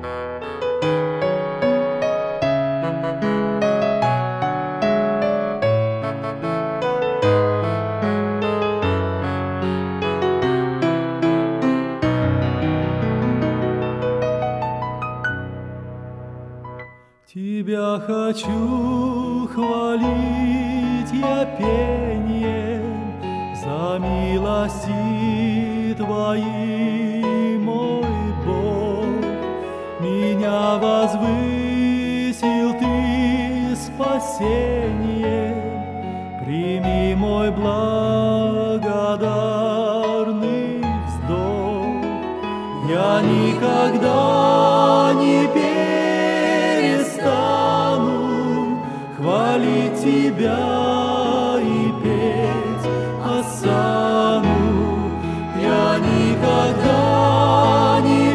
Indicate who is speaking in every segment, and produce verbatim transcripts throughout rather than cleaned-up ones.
Speaker 1: Тебя хочу хвалить я пением за милости Твои, мой Бог. Меня возвысил Ты спасением, прими мой благодарный вздох. Я никогда не перестану хвалить Тебя и петь осану. Я никогда не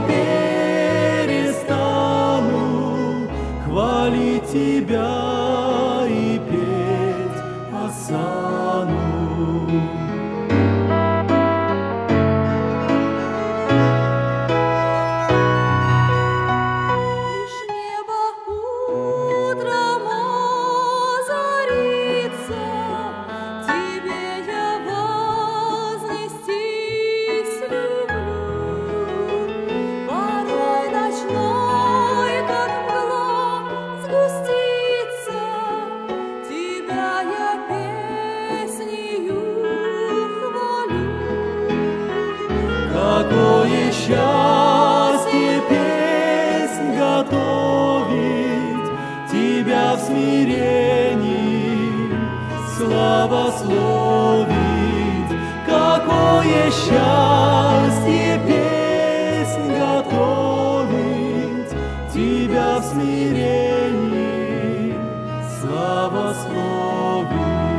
Speaker 1: перестану хвалить Тебя и петь осану. Какое счастье песнь готовить, Тебя в смирении славословить. Какое счастье песнь готовить, Тебя в смирении славословить.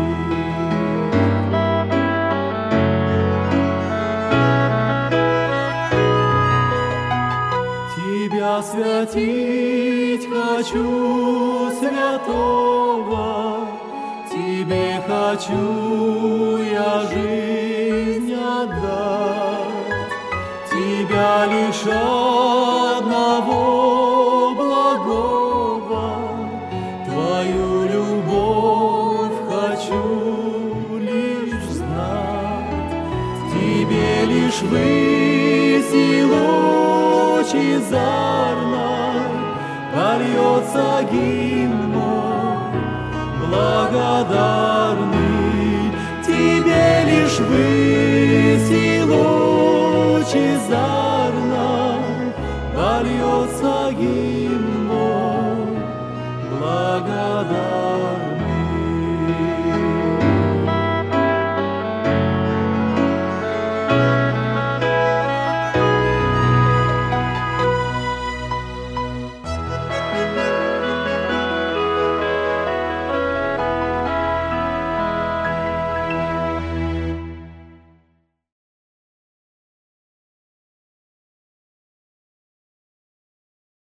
Speaker 1: Тебя святить хочу, святого, Тебе хочу я жизнь отдать. Тебя лишь одного благого, Твою любовь хочу лишь знать. Тебе лишь выси лучезарно польется гимн мой благодарный. Тебе лишь выси лучезарно польется гимн мой благодарный.